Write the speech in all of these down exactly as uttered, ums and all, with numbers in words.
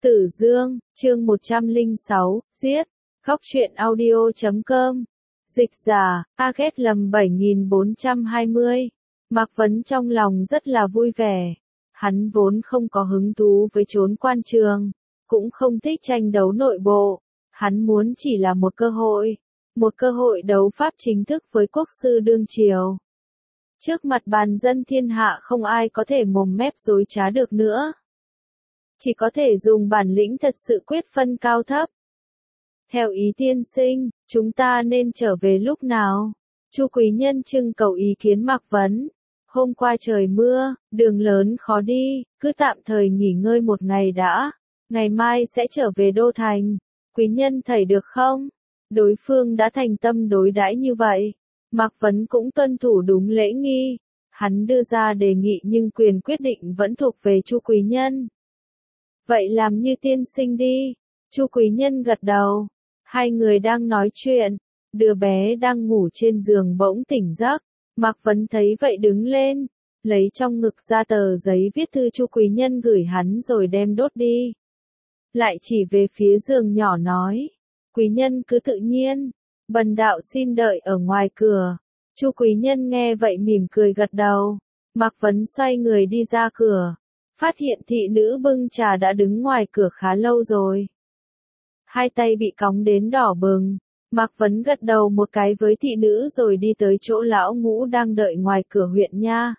Tử Dương, chương một trăm lẻ sáu, giết. Góc truyện audio chấm com. Dịch giả, A Ghét lầm bảy nghìn bốn trăm hai mươi. Mạc Vấn trong lòng rất là vui vẻ. Hắn vốn không có hứng thú với trốn quan trường, cũng không thích tranh đấu nội bộ. Hắn muốn chỉ là một cơ hội, một cơ hội đấu pháp chính thức với quốc sư đương triều. Trước mặt bàn dân thiên hạ không ai có thể mồm mép dối trá được nữa. Chỉ có thể dùng bản lĩnh thật sự quyết phân cao thấp. Theo ý tiên sinh, chúng ta nên trở về lúc nào? Chu Quý Nhân trưng cầu ý kiến Mạc Vấn. Hôm qua trời mưa, đường lớn khó đi, cứ tạm thời nghỉ ngơi một ngày đã. Ngày mai sẽ trở về Đô Thành. Quý Nhân thấy được không? Đối phương đã thành tâm đối đãi như vậy. Mạc Vấn cũng tuân thủ đúng lễ nghi. Hắn đưa ra đề nghị nhưng quyền quyết định vẫn thuộc về Chu Quý Nhân. Vậy làm như tiên sinh đi. Chu Quý Nhân gật đầu. Hai người đang nói chuyện. Đứa bé đang ngủ trên giường bỗng tỉnh giấc. Mạc Vấn thấy vậy đứng lên. Lấy trong ngực ra tờ giấy viết thư Chu Quý Nhân gửi hắn rồi đem đốt đi. Lại chỉ về phía giường nhỏ nói. Quý Nhân cứ tự nhiên. Bần đạo xin đợi ở ngoài cửa. Chu Quý Nhân nghe vậy mỉm cười gật đầu. Mạc Vấn xoay người đi ra cửa. Phát hiện thị nữ bưng trà đã đứng ngoài cửa khá lâu rồi. Hai tay bị cóng đến đỏ bừng. Mạc Vấn gật đầu một cái với thị nữ rồi đi tới chỗ lão Ngũ đang đợi ngoài cửa huyện nha.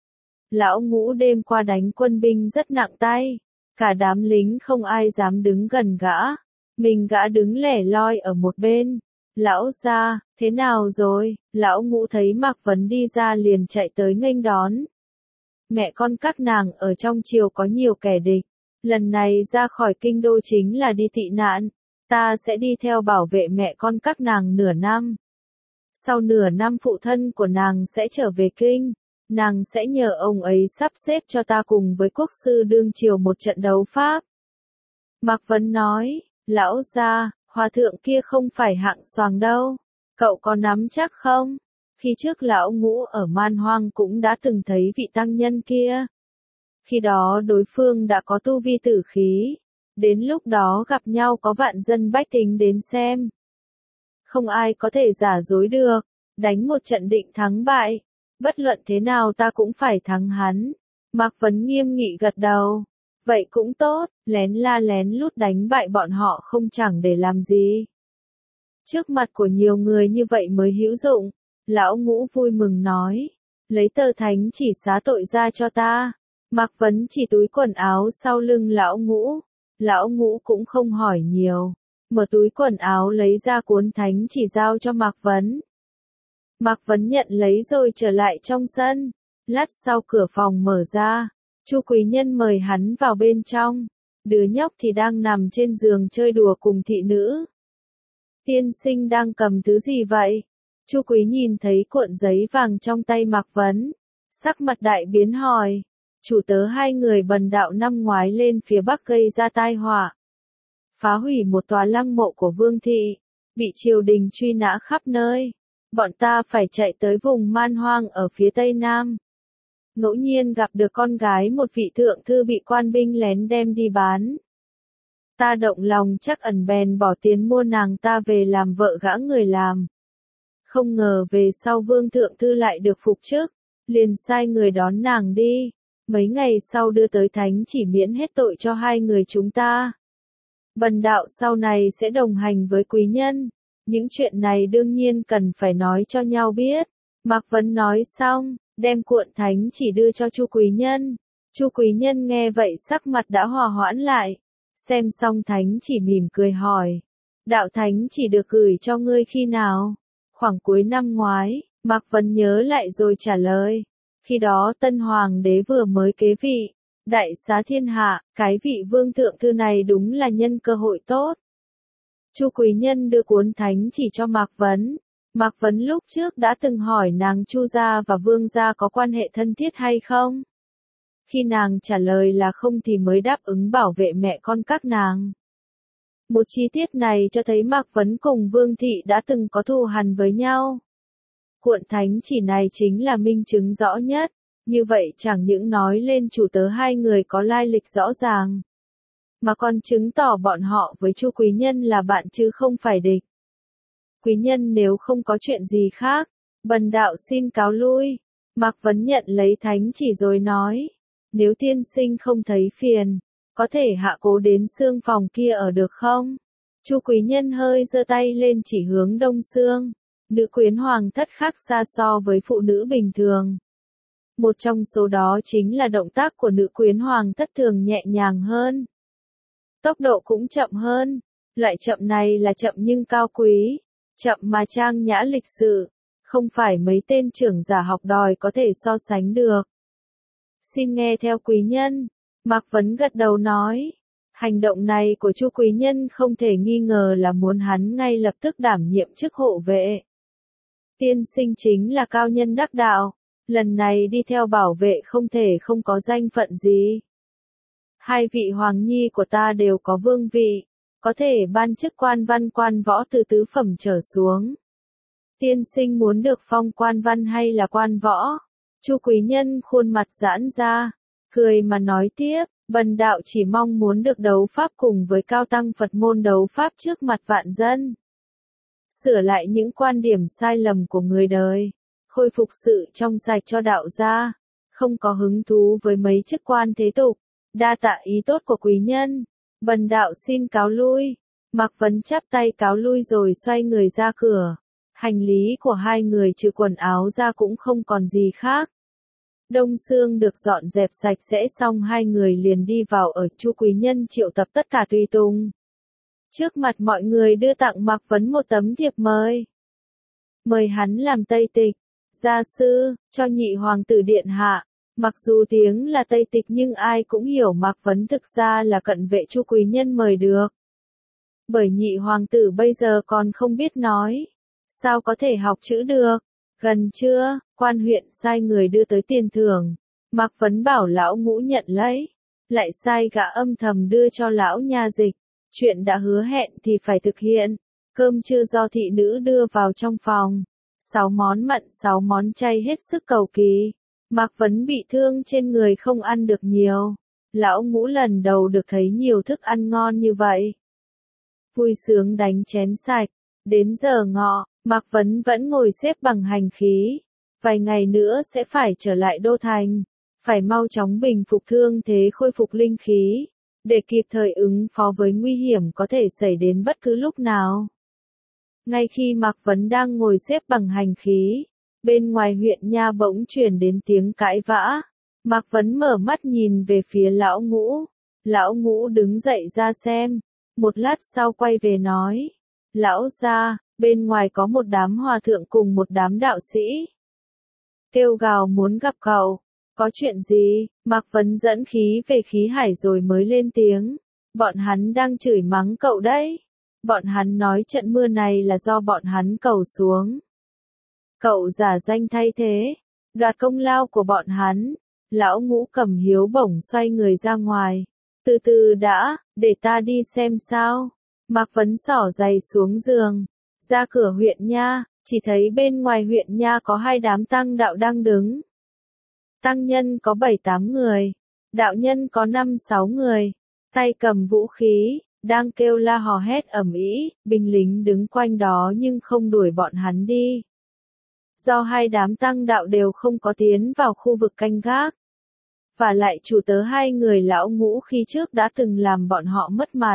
Lão Ngũ đêm qua đánh quân binh rất nặng tay. Cả đám lính không ai dám đứng gần gã. Mình gã đứng lẻ loi ở một bên. Lão gia, thế nào rồi? Lão Ngũ thấy Mạc Vấn đi ra liền chạy tới nghênh đón. Mẹ con các nàng ở trong triều có nhiều kẻ địch. Lần này ra khỏi kinh đô chính là đi tị nạn. Ta sẽ đi theo bảo vệ mẹ con các nàng nửa năm. Sau nửa năm phụ thân của nàng sẽ trở về kinh. Nàng sẽ nhờ ông ấy sắp xếp cho ta cùng với quốc sư đương triều một trận đấu pháp. Mạc Vấn nói, lão gia, hòa thượng kia không phải hạng xoàng đâu. Cậu có nắm chắc không? Khi trước lão Ngũ ở Man Hoang cũng đã từng thấy vị tăng nhân kia. Khi đó đối phương đã có tu vi tử khí. Đến lúc đó gặp nhau có vạn dân bách tính đến xem. Không ai có thể giả dối được. Đánh một trận định thắng bại. Bất luận thế nào ta cũng phải thắng hắn. Mạc Vấn nghiêm nghị gật đầu. Vậy cũng tốt, lén la lén lút đánh bại bọn họ không chẳng để làm gì. Trước mặt của nhiều người như vậy mới hữu dụng. Lão Ngũ vui mừng nói. Lấy tờ thánh chỉ xá tội ra cho ta. Mạc Vấn chỉ túi quần áo sau lưng lão Ngũ. Lão Ngũ cũng không hỏi nhiều. Mở túi quần áo lấy ra cuốn thánh chỉ giao cho Mạc Vấn. Mạc Vấn nhận lấy rồi trở lại trong sân. Lát sau cửa phòng mở ra. Chu Quý Nhân mời hắn vào bên trong. Đứa nhóc thì đang nằm trên giường chơi đùa cùng thị nữ. Tiên sinh đang cầm thứ gì vậy? Chu Quý nhìn thấy cuộn giấy vàng trong tay Mạc Vấn. Sắc mặt đại biến hỏi. Chủ tớ hai người bần đạo năm ngoái lên phía bắc gây ra tai họa. Phá hủy một tòa lăng mộ của vương thị. Bị triều đình truy nã khắp nơi. Bọn ta phải chạy tới vùng Man Hoang ở phía tây nam. Ngẫu nhiên gặp được con gái một vị thượng thư bị quan binh lén đem đi bán. Ta động lòng chắc ẩn bèn bỏ tiền mua nàng ta về làm vợ gã người làm. Không ngờ về sau vương thượng thư lại được phục chức, liền sai người đón nàng đi. Mấy ngày sau đưa tới thánh chỉ miễn hết tội cho hai người chúng ta. Bần đạo sau này sẽ đồng hành với quý nhân. Những chuyện này đương nhiên cần phải nói cho nhau biết. Mạc Vấn nói xong, đem cuộn thánh chỉ đưa cho Chu Quý Nhân. Chu Quý Nhân nghe vậy sắc mặt đã hòa hoãn lại. Xem xong thánh chỉ mỉm cười hỏi. Đạo thánh chỉ được gửi cho ngươi khi nào? Khoảng cuối năm ngoái. Mạc Vấn nhớ lại rồi trả lời. Khi đó tân hoàng đế vừa mới kế vị. Đại xá thiên hạ, cái vị vương thượng thư này đúng là nhân cơ hội tốt. Chu Quý Nhân đưa cuốn thánh chỉ cho Mạc Vấn. Mạc Vấn lúc trước đã từng hỏi nàng Chu gia và Vương gia có quan hệ thân thiết hay không? Khi nàng trả lời là không thì mới đáp ứng bảo vệ mẹ con các nàng. Một chi tiết này cho thấy Mạc Vấn cùng Vương thị đã từng có thù hằn với nhau. Cuộn thánh chỉ này chính là minh chứng rõ nhất. Như vậy chẳng những nói lên chủ tớ hai người có lai lịch rõ ràng. mà còn chứng tỏ bọn họ với Chu Quý Nhân là bạn chứ không phải địch. Quý Nhân nếu không có chuyện gì khác, bần đạo xin cáo lui. Mạc Vấn nhận lấy thánh chỉ rồi nói, nếu tiên sinh không thấy phiền, có thể hạ cố đến xương phòng kia ở được không? Chu Quý Nhân hơi giơ tay lên chỉ hướng đông xương. Nữ quyến hoàng thất khác xa so với phụ nữ bình thường. Một trong số đó chính là động tác của nữ quyến hoàng thất thường nhẹ nhàng hơn. Tốc độ cũng chậm hơn. Loại chậm này là chậm nhưng cao quý, chậm mà trang nhã lịch sự, không phải mấy tên trưởng giả học đòi có thể so sánh được. Xin nghe theo quý nhân. Mạc Vấn gật đầu nói. Hành động này của Chu Quý Nhân không thể nghi ngờ là muốn hắn ngay lập tức đảm nhiệm chức hộ vệ. Tiên sinh chính là cao nhân đắc đạo, lần này đi theo bảo vệ không thể không có danh phận gì. Hai vị hoàng nhi của ta đều có vương vị, có thể ban chức quan văn quan võ từ tứ phẩm trở xuống. Tiên sinh muốn được phong quan văn hay là quan võ? Chu Quý Nhân khuôn mặt giãn ra, cười mà nói tiếp, bần đạo chỉ mong muốn được đấu pháp cùng với cao tăng Phật môn đấu pháp trước mặt vạn dân. Sửa lại những quan điểm sai lầm của người đời, khôi phục sự trong sạch cho đạo gia, không có hứng thú với mấy chức quan thế tục. Đa tạ ý tốt của quý nhân, bần đạo xin cáo lui. Mạc Vấn chắp tay cáo lui rồi xoay người ra cửa. Hành lý của hai người trừ quần áo ra cũng không còn gì khác. Đông xương được dọn dẹp sạch sẽ xong hai người liền đi vào ở. Chu Quý Nhân triệu tập tất cả tùy tùng. Trước mặt mọi người đưa tặng Mạc Vấn một tấm thiệp mời. Mời hắn làm Tây Tịch, gia sư, cho nhị hoàng tử điện hạ. Mặc dù tiếng là Tây Tịch nhưng ai cũng hiểu Mạc Vấn thực ra là cận vệ Chu Quý Nhân mời được. Bởi nhị hoàng tử bây giờ còn không biết nói, sao có thể học chữ được. Gần trưa, quan huyện sai người đưa tới tiền thưởng. Mạc Vấn bảo lão Ngũ nhận lấy, lại sai gã âm thầm đưa cho lão nha dịch. Chuyện đã hứa hẹn thì phải thực hiện. Cơm trưa do thị nữ đưa vào trong phòng. Sáu món mặn sáu món chay hết sức cầu kỳ. Mạc Vấn bị thương trên người không ăn được nhiều. Lão Ngũ lần đầu được thấy nhiều thức ăn ngon như vậy. Vui sướng đánh chén sạch. Đến giờ ngọ, Mạc Vấn vẫn ngồi xếp bằng hành khí. Vài ngày nữa sẽ phải trở lại đô thành. Phải mau chóng bình phục thương thế khôi phục linh khí. Để kịp thời ứng phó với nguy hiểm có thể xảy đến bất cứ lúc nào. Ngay khi Mạc Vấn đang ngồi xếp bằng hành khí, bên ngoài huyện nha bỗng truyền đến tiếng cãi vã. Mạc Vấn mở mắt nhìn về phía lão Ngũ. Lão Ngũ đứng dậy ra xem. Một lát sau quay về nói. Lão gia, bên ngoài có một đám hòa thượng cùng một đám đạo sĩ. Kêu gào muốn gặp cậu. Có chuyện gì? Mạc Vấn dẫn khí về khí hải rồi mới lên tiếng. Bọn hắn đang chửi mắng cậu đấy. Bọn hắn nói trận mưa này là do bọn hắn cầu xuống. Cậu giả danh thay thế, đoạt công lao của bọn hắn. Lão Ngũ cầm hiếu bổng xoay người ra ngoài. Từ từ đã, để ta đi xem sao. Mạc Vấn xỏ giày xuống giường, ra cửa huyện nha, chỉ thấy bên ngoài huyện nha có hai đám tăng đạo đang đứng. Tăng nhân có bảy tám người, đạo nhân có năm sáu người, tay cầm vũ khí, đang kêu la hò hét ầm ĩ, binh lính đứng quanh đó nhưng không đuổi bọn hắn đi. Do hai đám tăng đạo đều không có tiến vào khu vực canh gác. Và lại chủ tớ hai người lão Ngũ khi trước đã từng làm bọn họ mất mặt.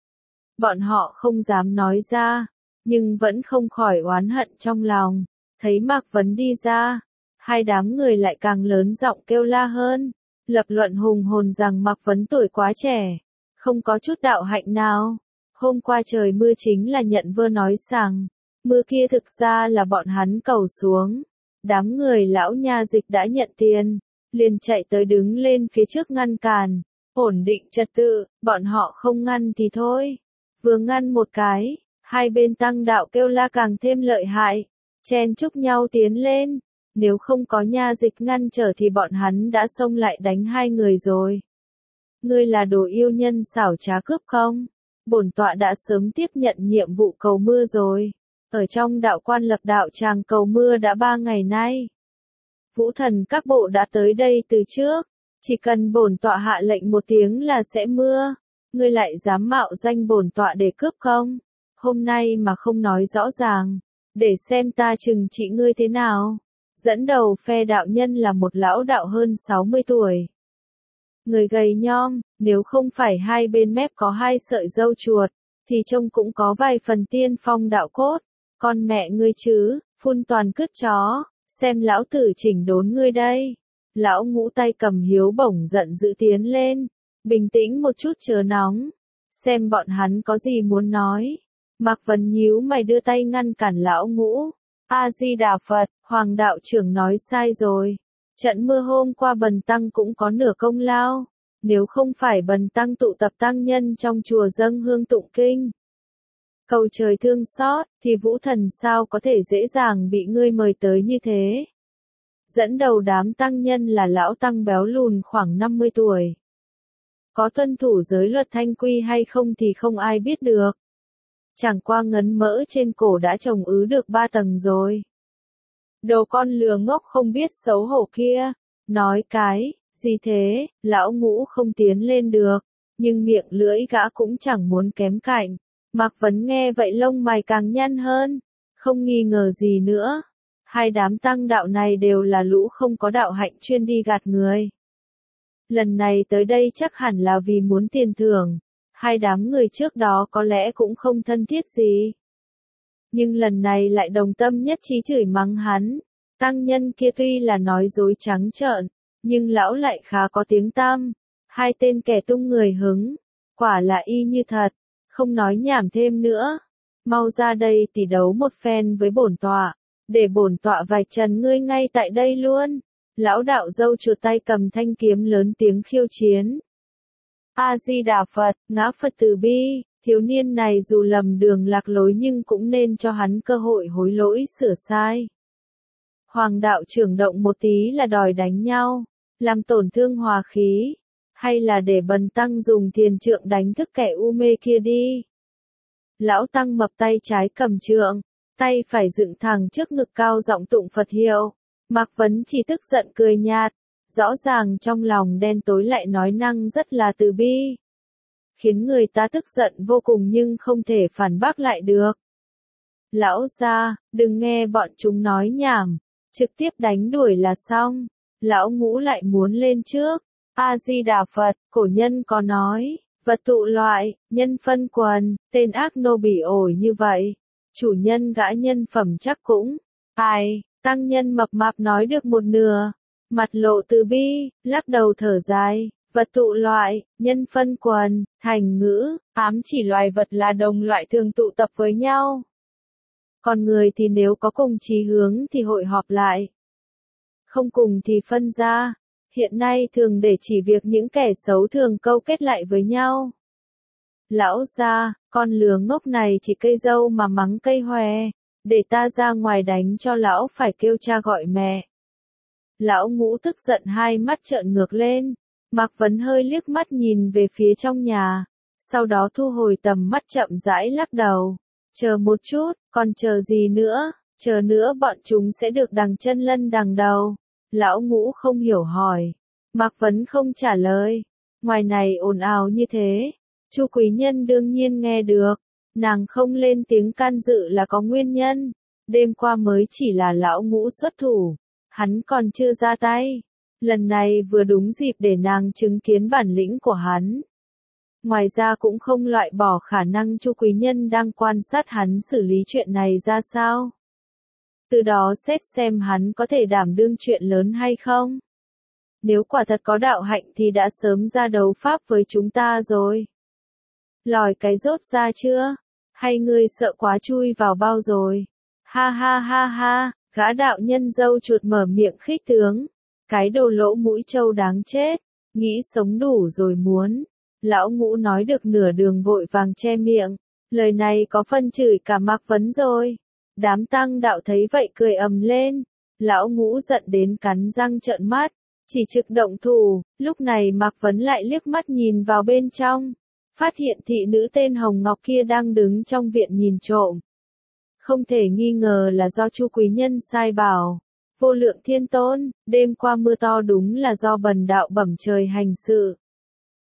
Bọn họ không dám nói ra, nhưng vẫn không khỏi oán hận trong lòng. Thấy Mạc Vấn đi ra, hai đám người lại càng lớn giọng kêu la hơn, lập luận hùng hồn rằng Mạc Vấn tuổi quá trẻ, không có chút đạo hạnh nào. Hôm qua trời mưa chính là nhận vơ nói rằng, mưa kia thực ra là bọn hắn cầu xuống. Đám người lão nha dịch đã nhận tiền, liền chạy tới đứng lên phía trước ngăn cản, ổn định trật tự, bọn họ không ngăn thì thôi. Vừa ngăn một cái, hai bên tăng đạo kêu la càng thêm lợi hại, chen chúc nhau tiến lên. Nếu không có nha dịch ngăn trở thì bọn hắn đã xông lại đánh hai người rồi. Ngươi là đồ yêu nhân xảo trá cướp không? Bổn tọa đã sớm tiếp nhận nhiệm vụ cầu mưa rồi. Ở trong đạo quan lập đạo tràng cầu mưa đã ba ngày nay. Vũ thần các bộ đã tới đây từ trước. Chỉ cần bổn tọa hạ lệnh một tiếng là sẽ mưa. Ngươi lại dám mạo danh bổn tọa để cướp không? Hôm nay mà không nói rõ ràng, để xem ta trừng trị ngươi thế nào. Dẫn đầu phe đạo nhân là một lão đạo hơn sáu mươi tuổi. Người gầy nhom, nếu không phải hai bên mép có hai sợi râu chuột, thì trông cũng có vài phần tiên phong đạo cốt. Con mẹ ngươi chứ, phun toàn cứt chó, xem lão tử chỉnh đốn ngươi đây. Lão Ngũ tay cầm hiếu bổng giận dữ tiến lên, bình tĩnh một chút chớ nóng, xem bọn hắn có gì muốn nói. Mạc Vấn nhíu mày đưa tay ngăn cản lão Ngũ. A-di-đà Phật, Hoàng đạo trưởng nói sai rồi. Trận mưa hôm qua Bần Tăng cũng có nửa công lao. Nếu không phải Bần Tăng tụ tập tăng nhân trong chùa dâng hương tụng kinh, cầu trời thương xót, thì Vũ Thần sao có thể dễ dàng bị ngươi mời tới như thế. Dẫn đầu đám tăng nhân là lão tăng béo lùn khoảng năm mươi tuổi. Có tuân thủ giới luật thanh quy hay không thì không ai biết được. Chẳng qua ngấn mỡ trên cổ đã trồng ứ được ba tầng rồi. Đồ con lừa ngốc không biết xấu hổ kia, nói cái, gì thế, lão Ngũ không tiến lên được, nhưng miệng lưỡi gã cũng chẳng muốn kém cạnh. Mạc Vấn nghe vậy lông mày càng nhăn hơn, không nghi ngờ gì nữa. Hai đám tăng đạo này đều là lũ không có đạo hạnh chuyên đi gạt người. Lần này tới đây chắc hẳn là vì muốn tiền thưởng. Hai đám người trước đó có lẽ cũng không thân thiết gì. Nhưng lần này lại đồng tâm nhất trí chửi mắng hắn. Tăng nhân kia tuy là nói dối trắng trợn, nhưng lão lại khá có tiếng tăm. Hai tên kẻ tung người hứng, quả là y như thật, không nói nhảm thêm nữa. Mau ra đây tỉ đấu một phen với bổn tọa, để bổn tọa vạch trần ngươi ngay tại đây luôn. Lão đạo dâu chuột tay cầm thanh kiếm lớn tiếng khiêu chiến. A-di-đà Phật, ngã Phật từ bi, thiếu niên này dù lầm đường lạc lối nhưng cũng nên cho hắn cơ hội hối lỗi sửa sai. Hoàng đạo trưởng động một tí là đòi đánh nhau, làm tổn thương hòa khí, hay là để Bần Tăng dùng thiền trượng đánh thức kẻ u mê kia đi. Lão tăng mập tay trái cầm trượng, tay phải dựng thẳng trước ngực cao giọng tụng Phật hiệu. Mạc Vấn chỉ tức giận cười nhạt, rõ ràng trong lòng đen tối lại nói năng rất là từ bi, khiến người ta tức giận vô cùng nhưng không thể phản bác lại được. Lão gia, đừng nghe bọn chúng nói nhảm, trực tiếp đánh đuổi là xong. Lão Ngũ lại muốn lên trước. A-di-đà Phật, cổ nhân có nói, vật tụ loại, nhân phân quần, tên ác nô bỉ ổi như vậy. Chủ nhân gã nhân phẩm chắc cũng, ai, tăng nhân mập mạp nói được một nửa, mặt lộ từ bi, lắc đầu thở dài. Vật tụ loại, nhân phân quần, thành ngữ, ám chỉ loài vật là đồng loại thường tụ tập với nhau. Còn người thì nếu có cùng chí hướng thì hội họp lại. Không cùng thì phân ra. Hiện nay thường để chỉ việc những kẻ xấu thường câu kết lại với nhau. Lão gia, con lừa ngốc này chỉ cây dâu mà mắng cây hòe, để ta ra ngoài đánh cho lão phải kêu cha gọi mẹ. Lão Ngũ tức giận hai mắt trợn ngược lên. Mạc Vấn hơi liếc mắt nhìn về phía trong nhà, sau đó thu hồi tầm mắt chậm rãi lắc đầu. Chờ một chút, còn chờ gì nữa, chờ nữa bọn chúng sẽ được đằng chân lân đằng đầu. Lão Ngũ không hiểu hỏi. Mạc Vấn không trả lời. Ngoài này ồn ào như thế, Chu Quý Nhân đương nhiên nghe được. Nàng không lên tiếng can dự là có nguyên nhân. Đêm qua mới chỉ là lão Ngũ xuất thủ, hắn còn chưa ra tay. Lần này vừa đúng dịp để nàng chứng kiến bản lĩnh của hắn. Ngoài ra cũng không loại bỏ khả năng Chu Quý Nhân đang quan sát hắn xử lý chuyện này ra sao. Từ đó xét xem hắn có thể đảm đương chuyện lớn hay không. Nếu quả thật có đạo hạnh thì đã sớm ra đấu pháp với chúng ta rồi. Lòi cái rốt ra chưa? Hay ngươi sợ quá chui vào bao rồi? Ha ha ha ha, gã đạo nhân dâu chuột mở miệng khích tướng. Cái đồ lỗ mũi trâu đáng chết, nghĩ sống đủ rồi muốn. Lão Ngũ nói được nửa đường vội vàng che miệng, lời này có phân chửi cả Mạc Vấn rồi. Đám tăng đạo thấy vậy cười ầm lên, lão Ngũ giận đến cắn răng trợn mắt, chỉ trực động thủ. Lúc này Mạc Vấn lại liếc mắt nhìn vào bên trong, phát hiện thị nữ tên Hồng Ngọc kia đang đứng trong viện nhìn trộm. Không thể nghi ngờ là do Chu Quý Nhân sai bảo. Vô Lượng Thiên Tôn, đêm qua mưa to đúng là do bần đạo bẩm trời hành sự.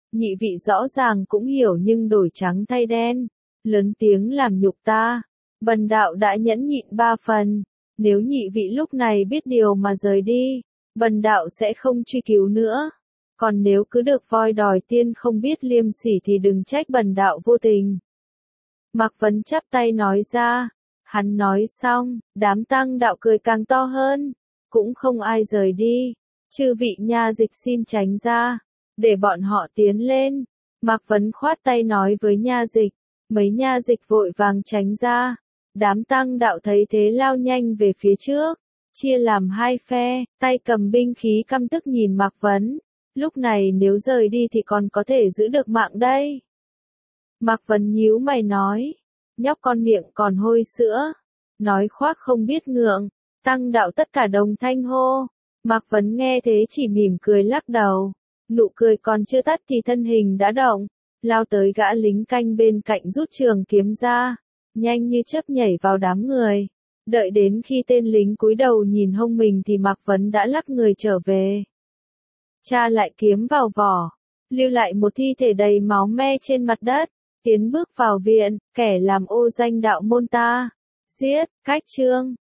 Nhị vị rõ ràng cũng hiểu nhưng đổi trắng thay đen, lớn tiếng làm nhục ta. Bần đạo đã nhẫn nhịn ba phần, nếu nhị vị lúc này biết điều mà rời đi, bần đạo sẽ không truy cứu nữa. Còn nếu cứ được voi đòi tiên không biết liêm sỉ thì đừng trách bần đạo vô tình. Mạc Vấn chắp tay nói ra, hắn nói xong, đám tăng đạo cười càng to hơn, cũng không ai rời đi. Chư vị nha dịch xin tránh ra, để bọn họ tiến lên. Mạc Vấn khoát tay nói với nha dịch, mấy nha dịch vội vàng tránh ra. Đám tăng đạo thấy thế lao nhanh về phía trước, chia làm hai phe, tay cầm binh khí căm tức nhìn Mạc Vấn. Lúc này nếu rời đi thì còn có thể giữ được mạng đây. Mạc Vấn nhíu mày nói, nhóc con miệng còn hôi sữa, nói khoác không biết ngượng. Tăng đạo tất cả đồng thanh hô. Mạc Vấn nghe thế chỉ mỉm cười lắc đầu, nụ cười còn chưa tắt thì thân hình đã động, lao tới gã lính canh bên cạnh rút trường kiếm ra, nhanh như chớp nhảy vào đám người. Đợi đến khi tên lính cúi đầu nhìn hông mình thì Mạc Vấn đã lắc người trở về. Tra lại kiếm vào vỏ, lưu lại một thi thể đầy máu me trên mặt đất, tiến bước vào viện, kẻ làm ô danh đạo môn ta, giết, cách chương.